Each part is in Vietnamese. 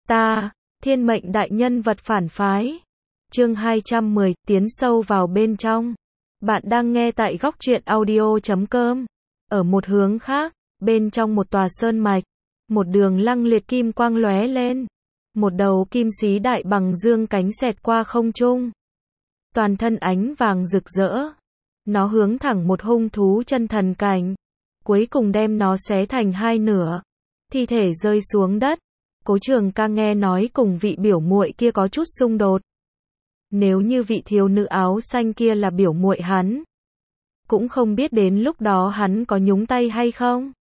Ta, thiên mệnh đại nhân vật phản phái. Chương 210, tiến sâu vào bên trong. Bạn đang nghe tại góc truyện audio.com. Ở một hướng khác, bên trong một tòa sơn mạch, một đường lăng liệt kim quang lóe lên. Một đầu kim xí đại bằng dương cánh xẹt qua không trung. Toàn thân ánh vàng rực rỡ. Nó hướng thẳng một hung thú chân thần cảnh. Cuối cùng đem nó xé thành hai nửa. Thi thể rơi xuống đất. Cố Trường Ca nghe nói cùng vị biểu muội kia có chút xung đột. Nếu như vị thiếu nữ áo xanh kia là biểu muội hắn, cũng không biết đến lúc đó hắn có nhúng tay hay không.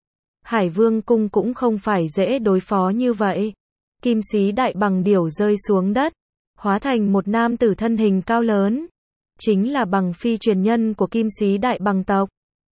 Hải Vương cung cũng không phải dễ đối phó như vậy. Kim xí đại bằng điểu rơi xuống đất, hóa thành một nam tử thân hình cao lớn, chính là bằng phi truyền nhân của kim xí đại bằng tộc.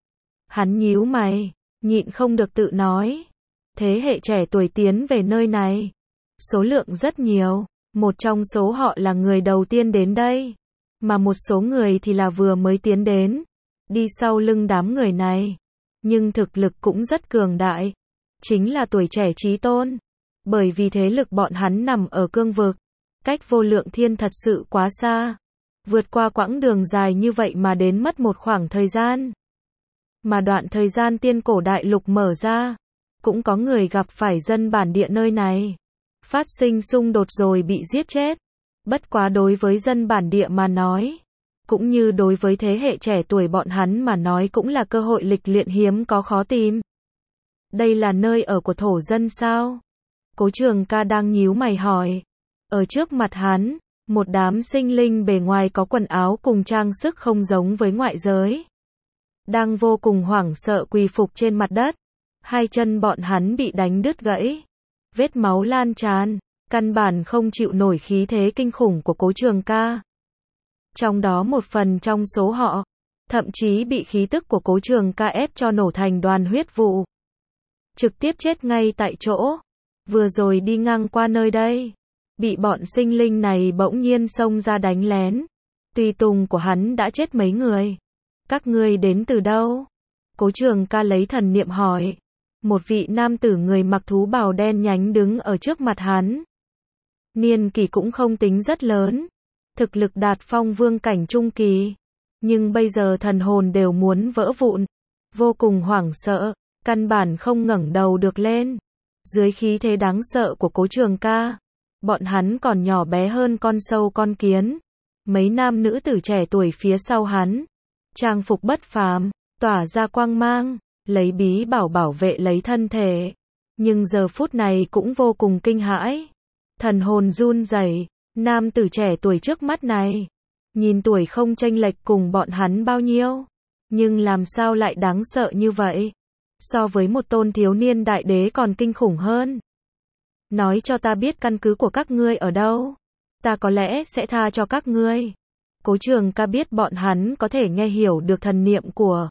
Hắn nhíu mày, nhịn không được tự nói, thế hệ trẻ tuổi tiến về nơi này, số lượng rất nhiều, một trong số họ là người đầu tiên đến đây, mà một số người thì là vừa mới tiến đến, đi sau lưng đám người này, nhưng thực lực cũng rất cường đại, chính là tuổi trẻ chí tôn, bởi vì thế lực bọn hắn nằm ở cương vực, cách vô lượng thiên thật sự quá xa, vượt qua quãng đường dài như vậy mà đến mất một khoảng thời gian. Mà đoạn thời gian tiên cổ đại lục mở ra, cũng có người gặp phải dân bản địa nơi này, phát sinh xung đột rồi bị giết chết. Bất quá đối với dân bản địa mà nói, cũng như đối với thế hệ trẻ tuổi bọn hắn mà nói cũng là cơ hội lịch luyện hiếm có khó tìm. Đây là nơi ở của thổ dân sao? Cố Trường Ca đang nhíu mày hỏi. Ở trước mặt hắn, một đám sinh linh bề ngoài có quần áo cùng trang sức không giống với ngoại giới, đang vô cùng hoảng sợ quỳ phục trên mặt đất. Hai chân bọn hắn bị đánh đứt gãy, vết máu lan tràn, căn bản không chịu nổi khí thế kinh khủng của Cố Trường Ca. Trong đó một phần trong số họ, thậm chí bị khí tức của Cố Trường Ca ép cho nổ thành đoàn huyết vụ, trực tiếp chết ngay tại chỗ. Vừa rồi đi ngang qua nơi đây, bị bọn sinh linh này bỗng nhiên xông ra đánh lén. Tùy tùng của hắn đã chết mấy người. Các ngươi đến từ đâu? Cố Trường Ca lấy thần niệm hỏi. Một vị nam tử người mặc thú bào đen nhánh đứng ở trước mặt hắn. Niên kỷ cũng không tính rất lớn, thực lực đạt phong vương cảnh trung kỳ, nhưng bây giờ thần hồn đều muốn vỡ vụn, vô cùng hoảng sợ, căn bản không ngẩng đầu được lên. Dưới khí thế đáng sợ của Cố Trường Ca, bọn hắn còn nhỏ bé hơn con sâu con kiến. Mấy nam nữ tử trẻ tuổi phía sau hắn, trang phục bất phàm, tỏa ra quang mang, lấy bí bảo bảo vệ lấy thân thể, nhưng giờ phút này cũng vô cùng kinh hãi, thần hồn run rẩy. Nam tử trẻ tuổi trước mắt này, nhìn tuổi không chênh lệch cùng bọn hắn bao nhiêu, nhưng làm sao lại đáng sợ như vậy, so với một tôn thiếu niên đại đế còn kinh khủng hơn. Nói cho ta biết căn cứ của các ngươi ở đâu, ta có lẽ sẽ tha cho các ngươi. Cố Trường Ca biết bọn hắn có thể nghe hiểu được thần niệm của,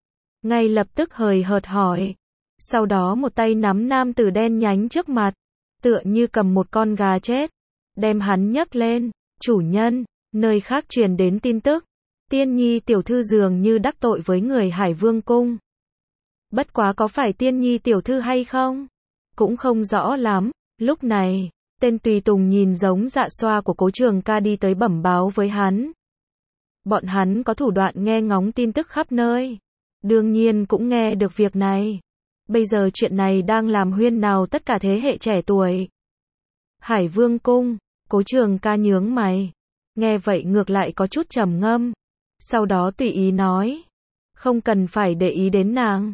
ngay lập tức hời hợt hỏi. Sau đó một tay nắm nam tử đen nhánh trước mặt, tựa như cầm một con gà chết, đem hắn nhấc lên. Chủ nhân, nơi khác truyền đến tin tức, Tiên Nhi tiểu thư dường như đắc tội với người Hải Vương cung. Bất quá có phải Tiên Nhi tiểu thư hay không, cũng không rõ lắm. Lúc này, tên tùy tùng nhìn giống Dạ Xoa của Cố Trường Ca đi tới bẩm báo với hắn. Bọn hắn có thủ đoạn nghe ngóng tin tức khắp nơi, đương nhiên cũng nghe được việc này. Bây giờ chuyện này đang làm huyên náo tất cả thế hệ trẻ tuổi. Hải Vương cung, Cố Trường Ca nhướng mày, nghe vậy ngược lại có chút trầm ngâm, sau đó tùy ý nói, không cần phải để ý đến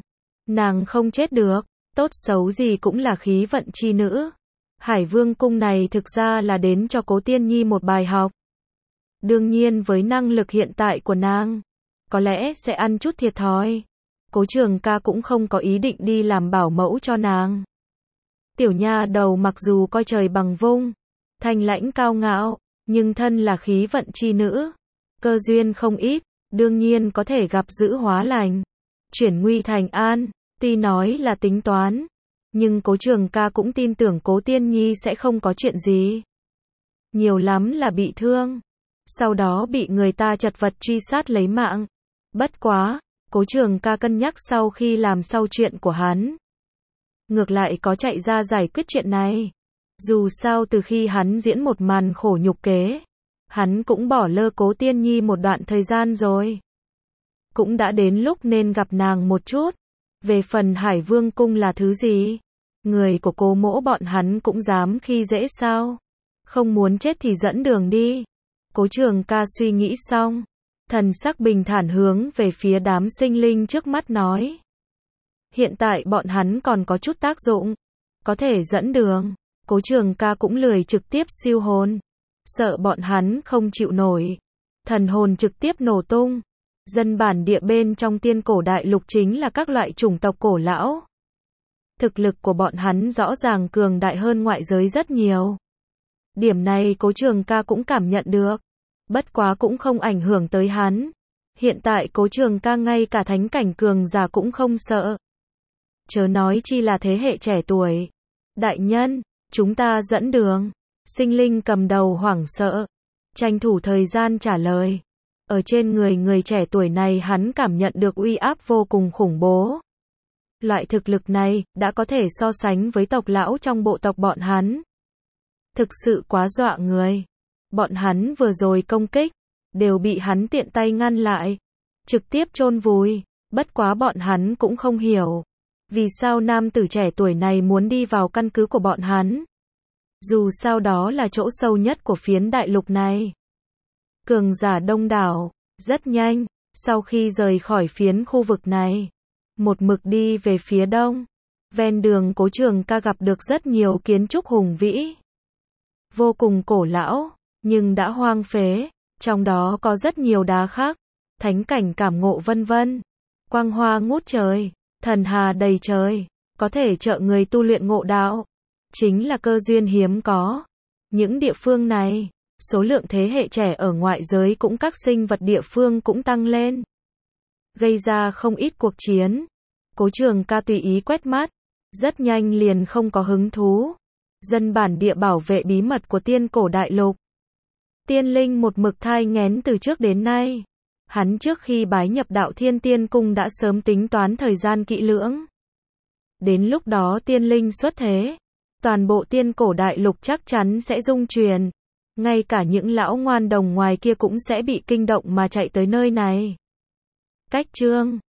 nàng không chết được, tốt xấu gì cũng là khí vận chi nữ. Hải Vương cung này thực ra là đến cho Cố Tiên Nhi một bài học. Đương nhiên với năng lực hiện tại của nàng, có lẽ sẽ ăn chút thiệt thòi. Cố Trường Ca cũng không có ý định đi làm bảo mẫu cho nàng. Tiểu nha đầu mặc dù coi trời bằng vung, thanh lãnh cao ngạo, nhưng thân là khí vận chi nữ, cơ duyên không ít, đương nhiên có thể gặp dữ hóa lành, chuyển nguy thành an. Tuy nói là tính toán, nhưng Cố Trường Ca cũng tin tưởng Cố Tiên Nhi sẽ không có chuyện gì. Nhiều lắm là bị thương, sau đó bị người ta chật vật truy sát lấy mạng. Bất quá, Cố Trường Ca cân nhắc sau khi làm sau chuyện của hắn, ngược lại có chạy ra giải quyết chuyện này. Dù sao từ khi hắn diễn một màn khổ nhục kế, hắn cũng bỏ lơ Cố Tiên Nhi một đoạn thời gian rồi. Cũng đã đến lúc nên gặp nàng một chút. Về phần Hải Vương cung là thứ gì? Người của Cố mỗ bọn hắn cũng dám khi dễ sao? Không muốn chết thì dẫn đường đi. Cố Trường Ca suy nghĩ xong, thần sắc bình thản hướng về phía đám sinh linh trước mắt nói. Hiện tại bọn hắn còn có chút tác dụng, có thể dẫn đường. Cố Trường Ca cũng lười trực tiếp siêu hồn, sợ bọn hắn không chịu nổi. Thần hồn trực tiếp nổ tung. Dân bản địa bên trong Tiên Cổ Đại Lục chính là các loại chủng tộc cổ lão. Thực lực của bọn hắn rõ ràng cường đại hơn ngoại giới rất nhiều. Điểm này Cố Trường Ca cũng cảm nhận được. Bất quá cũng không ảnh hưởng tới hắn. Hiện tại Cố Trường Ca ngay cả thánh cảnh cường giả cũng không sợ. Chớ nói chi là thế hệ trẻ tuổi. Đại nhân, chúng ta dẫn đường. Sinh linh cầm đầu hoảng sợ, tranh thủ thời gian trả lời. Ở trên người trẻ tuổi này hắn cảm nhận được uy áp vô cùng khủng bố. Loại thực lực này đã có thể so sánh với tộc lão trong bộ tộc bọn hắn. Thực sự quá dọa người. Bọn hắn vừa rồi công kích, đều bị hắn tiện tay ngăn lại, trực tiếp chôn vùi. Bất quá bọn hắn cũng không hiểu, vì sao nam tử trẻ tuổi này muốn đi vào căn cứ của bọn hắn. Dù sao đó là chỗ sâu nhất của phiến đại lục này. Cường giả đông đảo, rất nhanh, sau khi rời khỏi phiến khu vực này, một mực đi về phía đông. Ven đường Cố Trường Ca gặp được rất nhiều kiến trúc hùng vĩ, vô cùng cổ lão, nhưng đã hoang phế, trong đó có rất nhiều đá khắc, thánh cảnh cảm ngộ vân vân. Quang hoa ngút trời, thần hà đầy trời, có thể trợ người tu luyện ngộ đạo, chính là cơ duyên hiếm có. Những địa phương này, số lượng thế hệ trẻ ở ngoại giới cũng các sinh vật địa phương cũng tăng lên, gây ra không ít cuộc chiến. Cố Trường Ca tùy ý quét mắt, rất nhanh liền không có hứng thú. Dân bản địa bảo vệ bí mật của Tiên Cổ Đại Lục. Tiên linh một mực thai nghén từ trước đến nay. Hắn trước khi bái nhập Đạo Thiên Tiên Cung đã sớm tính toán thời gian kỹ lưỡng. Đến lúc đó tiên linh xuất thế, toàn bộ Tiên Cổ Đại Lục chắc chắn sẽ rung chuyển. Ngay cả những lão ngoan đồng ngoài kia cũng sẽ bị kinh động mà chạy tới nơi này. Cách chương